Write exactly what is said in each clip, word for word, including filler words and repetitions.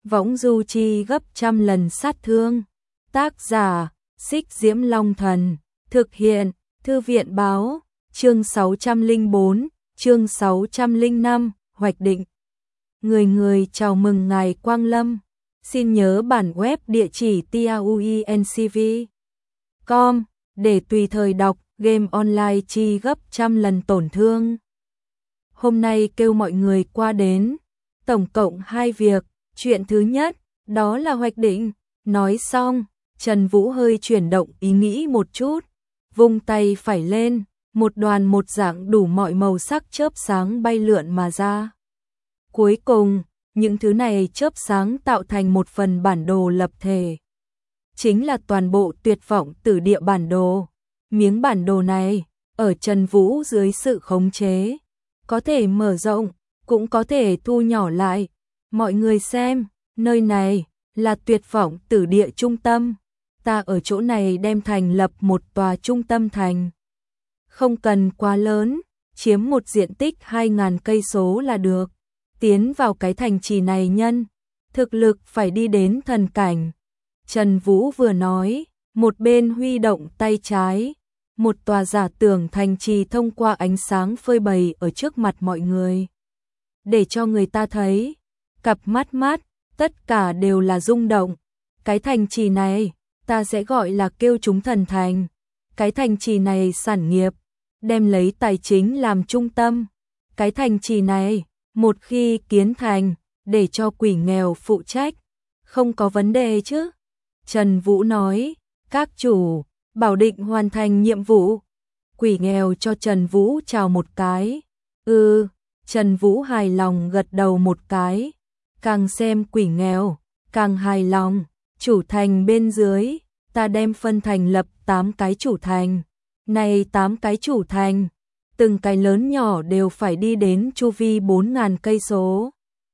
võng du chi gấp trăm lần sát thương. Tác giả, Xích Diễm Long Thần, thực hiện, Thư viện Báo, chương sáu trăm lẻ bốn, chương sáu trăm lẻ năm, hoạch định. Người người chào mừng ngài Quang Lâm. Xin nhớ bản web địa chỉ tauencv chấm com để tùy thời đọc game online chi gấp trăm lần tổn thương. Hôm nay kêu mọi người qua đến, tổng cộng hai việc. Chuyện thứ nhất, đó là hoạch định. Nói xong, Trần Vũ hơi chuyển động ý nghĩ một chút, vung tay phải lên, một đoàn một dạng đủ mọi màu sắc chớp sáng bay lượn mà ra. Cuối cùng, những thứ này chớp sáng tạo thành một phần bản đồ lập thể. Chính là toàn bộ tuyệt vọng tử địa bản đồ. Miếng bản đồ này, ở Trần Vũ dưới sự khống chế, có thể mở rộng, cũng có thể thu nhỏ lại. Mọi người xem, nơi này là tuyệt vọng tử địa trung tâm. Ta ở chỗ này đem thành lập một tòa trung tâm thành. Không cần quá lớn, chiếm một diện tích hai nghìn cây số là được. Tiến vào cái thành trì này nhân, thực lực phải đi đến thần cảnh. Trần Vũ vừa nói, một bên huy động tay trái, một tòa giả tưởng thành trì thông qua ánh sáng phơi bày ở trước mặt mọi người. Để cho người ta thấy, cặp mắt mắt, tất cả đều là rung động. Cái thành trì này, ta sẽ gọi là kêu chúng thần thành. Cái thành trì này sản nghiệp, đem lấy tài chính làm trung tâm. Cái thành trì này, một khi kiến thành, để cho quỷ nghèo phụ trách, không có vấn đề chứ. Trần Vũ nói, các chủ, bảo định hoàn thành nhiệm vụ. Quỷ nghèo cho Trần Vũ chào một cái. Ừ, Trần Vũ hài lòng gật đầu một cái. Càng xem quỷ nghèo, càng hài lòng. Chủ thành bên dưới, ta đem phân thành lập tám cái chủ thành. Này tám cái chủ thành, từng cái lớn nhỏ đều phải đi đến chu vi bốn nghìn cây số.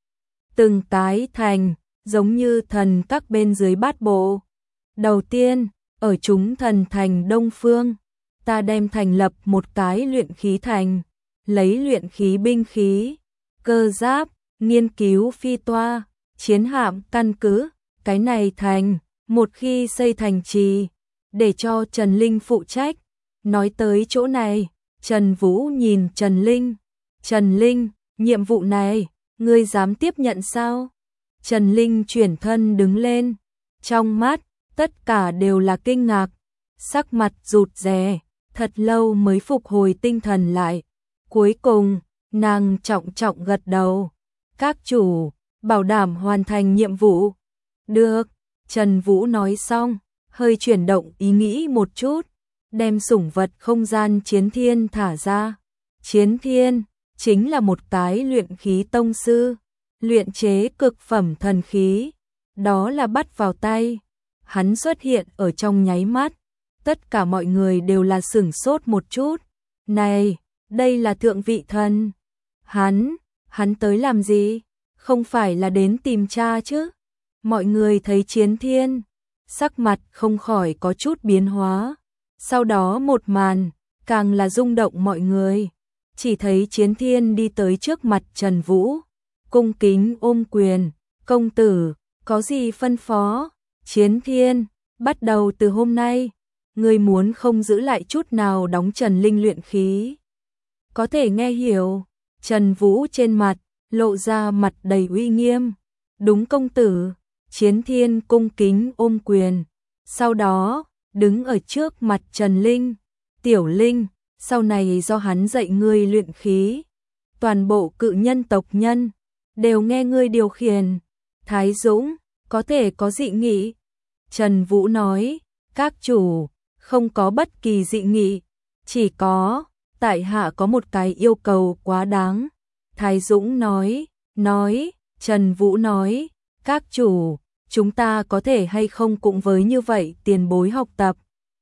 Từng cái thành, giống như thần các bên dưới bát bộ. Đầu tiên, ở chúng thần thành Đông Phương, ta đem thành lập một cái luyện khí thành, lấy luyện khí binh khí, cơ giáp, nghiên cứu phi toa, chiến hạm căn cứ. Cái này thành, một khi xây thành trì, để cho Trần Linh phụ trách. Nói tới chỗ này, Trần Vũ nhìn Trần Linh. Trần Linh, nhiệm vụ này, ngươi dám tiếp nhận sao? Trần Linh chuyển thân đứng lên. Trong mắt, tất cả đều là kinh ngạc. Sắc mặt rụt rè, thật lâu mới phục hồi tinh thần lại. Cuối cùng, nàng trọng trọng gật đầu. Các chủ, bảo đảm hoàn thành nhiệm vụ. Được, Trần Vũ nói xong, hơi chuyển động ý nghĩ một chút, đem sủng vật không gian Chiến Thiên thả ra. Chiến Thiên chính là một cái luyện khí tông sư, luyện chế cực phẩm thần khí, đó là bắt vào tay. Hắn xuất hiện ở trong nháy mắt, tất cả mọi người đều là sửng sốt một chút. Này, đây là thượng vị thần. Hắn, hắn tới làm gì? Không phải là đến tìm cha chứ? Mọi người thấy Chiến Thiên, sắc mặt không khỏi có chút biến hóa. Sau đó một màn, càng là rung động mọi người. Chỉ thấy Chiến Thiên đi tới trước mặt Trần Vũ, cung kính ôm quyền. Công tử, có gì phân phó? Chiến Thiên, bắt đầu từ hôm nay, ngươi muốn không giữ lại chút nào đóng Trần Linh luyện khí. Có thể nghe hiểu. Trần Vũ trên mặt, lộ ra mặt đầy uy nghiêm. Đúng công tử. Chiến Thiên cung kính ôm quyền. Sau đó, đứng ở trước mặt Trần Linh. Tiểu Linh, sau này do hắn dạy ngươi luyện khí. Toàn bộ cự nhân tộc nhân, đều nghe ngươi điều khiển. Thái Dũng, có thể có dị nghị. Trần Vũ nói, các chủ, không có bất kỳ dị nghị. Chỉ có, tại hạ có một cái yêu cầu quá đáng. Thái Dũng nói, nói, Trần Vũ nói, các chủ, chúng ta có thể hay không cũng với như vậy tiền bối học tập.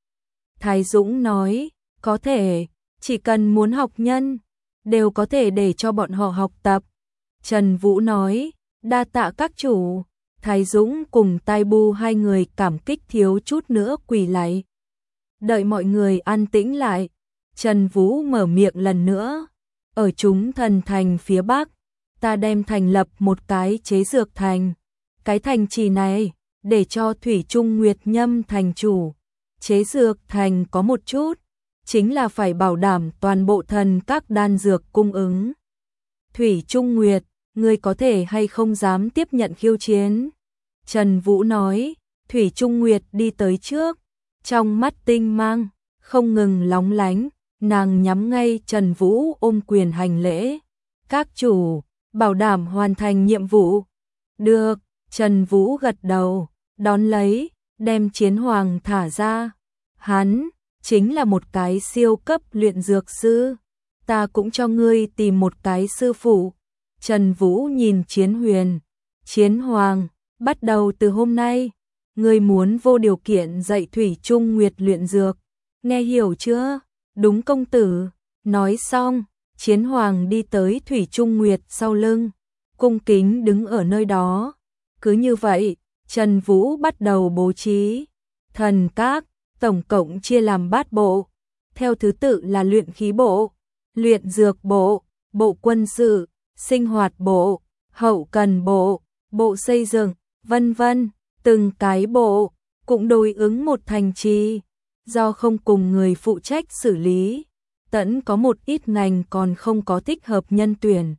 Thái Dũng nói, có thể, chỉ cần muốn học nhân, đều có thể để cho bọn họ học tập. Trần Vũ nói, đa tạ các chủ. Thái Dũng cùng Tai Bu hai người cảm kích thiếu chút nữa quỳ lạy. Đợi mọi người an tĩnh lại, Trần Vũ mở miệng lần nữa. Ở chúng thần thành phía Bắc, ta đem thành lập một cái chế dược thành. cái thành trì này, để cho Thủy Trung Nguyệt Nhâm thành chủ. Chế dược thành có một chút, chính là phải bảo đảm toàn bộ thần các đan dược cung ứng. Thủy Trung Nguyệt, ngươi có thể hay không dám tiếp nhận khiêu chiến? Trần Vũ nói, Thủy Trung Nguyệt đi tới trước, trong mắt tinh mang, không ngừng lóng lánh, nàng nhắm ngay Trần Vũ ôm quyền hành lễ. Các chủ, bảo đảm hoàn thành nhiệm vụ. Được, Trần Vũ gật đầu, đón lấy, đem chiến hoàng thả ra. Hắn, chính là một cái siêu cấp luyện dược sư. Ta cũng cho ngươi tìm một cái sư phụ. Trần Vũ nhìn Chiến Huyền. Chiến hoàng, bắt đầu từ hôm nay, ngươi muốn vô điều kiện dạy Thủy Trung Nguyệt luyện dược. Nghe hiểu chưa? Đúng công tử. Nói xong, Chiến hoàng đi tới Thủy Trung Nguyệt sau lưng, cung kính đứng ở nơi đó. Cứ như vậy, Trần Vũ bắt đầu bố trí. Thần các, tổng cộng chia làm bát bộ. Theo thứ tự là luyện khí bộ, luyện dược bộ, bộ quân sự, sinh hoạt bộ, hậu cần bộ, bộ xây dựng, vân vân. Từng cái bộ cũng đối ứng một thành trì, do không cùng người phụ trách xử lý, tẫn có một ít ngành còn không có thích hợp nhân tuyển.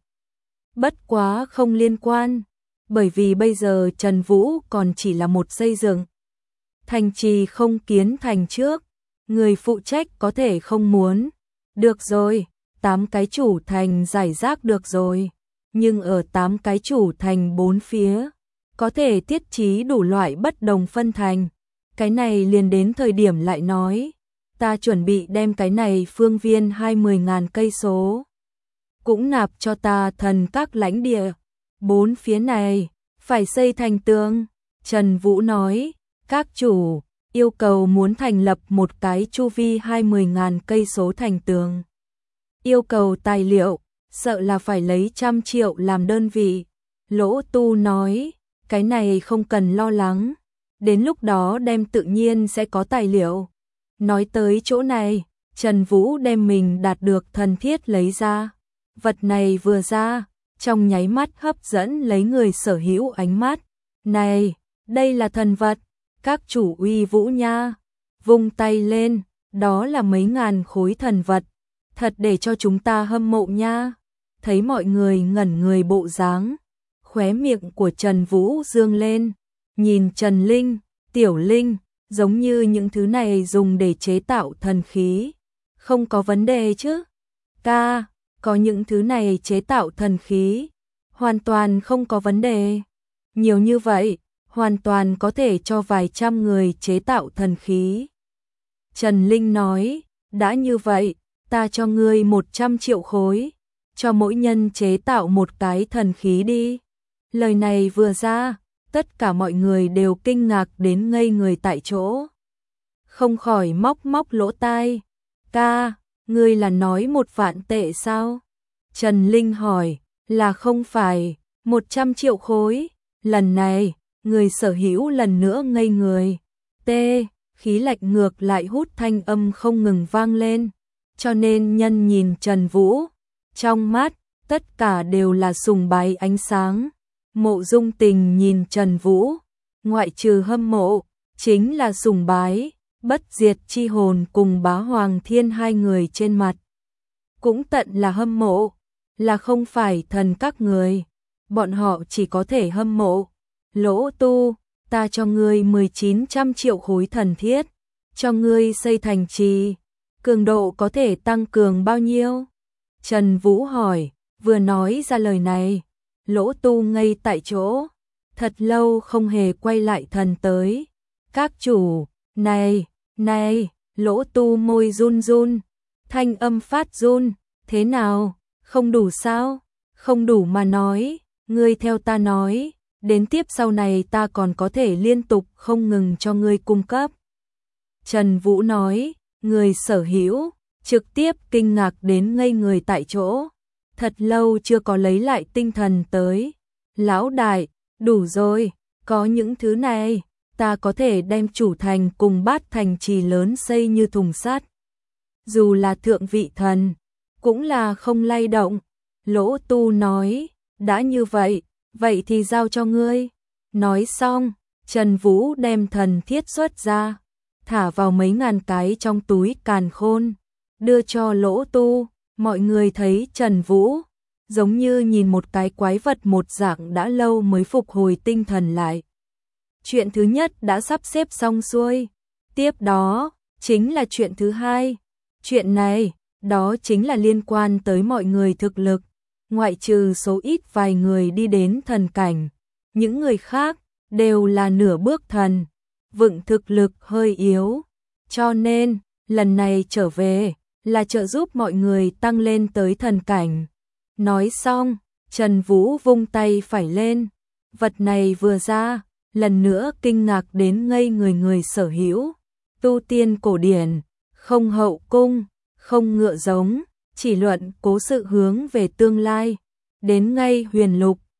Bất quá không liên quan, bởi vì bây giờ Trần Vũ còn chỉ là một xây dựng. Thành trì không kiến thành trước, người phụ trách có thể không muốn. Được rồi, tám cái chủ thành giải rác được rồi, nhưng ở tám cái chủ thành bốn phía, có thể thiết trí đủ loại bất đồng phân thành. Cái này liền đến thời điểm lại nói, ta chuẩn bị đem cái này phương viên hai mươi ngàn cây số, cũng nạp cho ta thần các lãnh địa. Bốn phía này, phải xây thành tường. Trần Vũ nói, các chủ, yêu cầu muốn thành lập một cái chu vi hai mươi ngàn cây số thành tường. Yêu cầu tài liệu, sợ là phải lấy trăm triệu làm đơn vị. Lỗ Tu nói, cái này không cần lo lắng, đến lúc đó đem tự nhiên sẽ có tài liệu. Nói tới chỗ này, Trần Vũ đem mình đạt được thần thiết lấy ra. Vật này vừa ra, trong nháy mắt hấp dẫn lấy người sở hữu ánh mắt. Này, đây là thần vật, các chủ uy vũ nha. Vung tay lên, đó là mấy ngàn khối thần vật, thật để cho chúng ta hâm mộ nha. Thấy mọi người ngẩn người bộ dáng, khóe miệng của Trần Vũ dương lên, nhìn Trần Linh, Tiểu Linh, giống như những thứ này dùng để chế tạo thần khí. Không có vấn đề chứ? Ca, có những thứ này chế tạo thần khí, hoàn toàn không có vấn đề. Nhiều như vậy, hoàn toàn có thể cho vài trăm người chế tạo thần khí. Trần Linh nói, đã như vậy, ta cho ngươi một trăm triệu khối, cho mỗi nhân chế tạo một cái thần khí đi. Lời này vừa ra, tất cả mọi người đều kinh ngạc đến ngây người tại chỗ. Không khỏi móc móc lỗ tai. Ca, ngươi là nói một vạn tệ sao? Trần Linh hỏi, là không phải, một trăm triệu khối. Lần này, người sở hữu lần nữa ngây người. T, khí lạnh ngược lại hút thanh âm không ngừng vang lên. Cho nên nhân nhìn Trần Vũ, trong mắt, tất cả đều là sùng bái ánh sáng. Mộ Dung Tình nhìn Trần Vũ, ngoại trừ hâm mộ, chính là sùng bái. Bất diệt chi hồn cùng Bá Hoàng Thiên hai người trên mặt cũng tận là hâm mộ, là không phải thần các người, bọn họ chỉ có thể hâm mộ. Lỗ Tu, ta cho ngươi mười chín trăm triệu khối thần thiết, cho ngươi xây thành trì, cường độ có thể tăng cường bao nhiêu? Trần Vũ hỏi, vừa nói ra lời này, Lỗ Tu ngây tại chỗ, thật lâu không hề quay lại thần tới. Các chủ, này, này, Lỗ Tu môi run run, thanh âm phát run, thế nào, không đủ sao? Không đủ mà nói, ngươi theo ta nói, đến tiếp sau này ta còn có thể liên tục không ngừng cho ngươi cung cấp. Trần Vũ nói, người sở hữu, trực tiếp kinh ngạc đến ngây người tại chỗ, thật lâu chưa có lấy lại tinh thần tới. Lão đại, đủ rồi, có những thứ này, ta có thể đem chủ thành cùng bát thành trì lớn xây như thùng sắt. Dù là thượng vị thần, cũng là không lay động. Lỗ Tu nói, đã như vậy, vậy thì giao cho ngươi. Nói xong, Trần Vũ đem thần thiết xuất ra, thả vào mấy ngàn cái trong túi càn khôn, đưa cho Lỗ Tu. Mọi người thấy Trần Vũ giống như nhìn một cái quái vật một dạng, đã lâu mới phục hồi tinh thần lại. Chuyện thứ nhất đã sắp xếp xong xuôi, tiếp đó chính là chuyện thứ hai. Chuyện này, đó chính là liên quan tới mọi người thực lực, ngoại trừ số ít vài người đi đến thần cảnh, những người khác đều là nửa bước thần, vựng thực lực hơi yếu, cho nên lần này trở về là trợ giúp mọi người tăng lên tới thần cảnh. Nói xong, Trần Vũ vung tay phải lên, vật này vừa ra, lần nữa kinh ngạc đến ngây người người sở hữu. Tu tiên cổ điển, không hậu cung, không ngựa giống, chỉ luận cố sự hướng về tương lai, đến ngay huyền lục,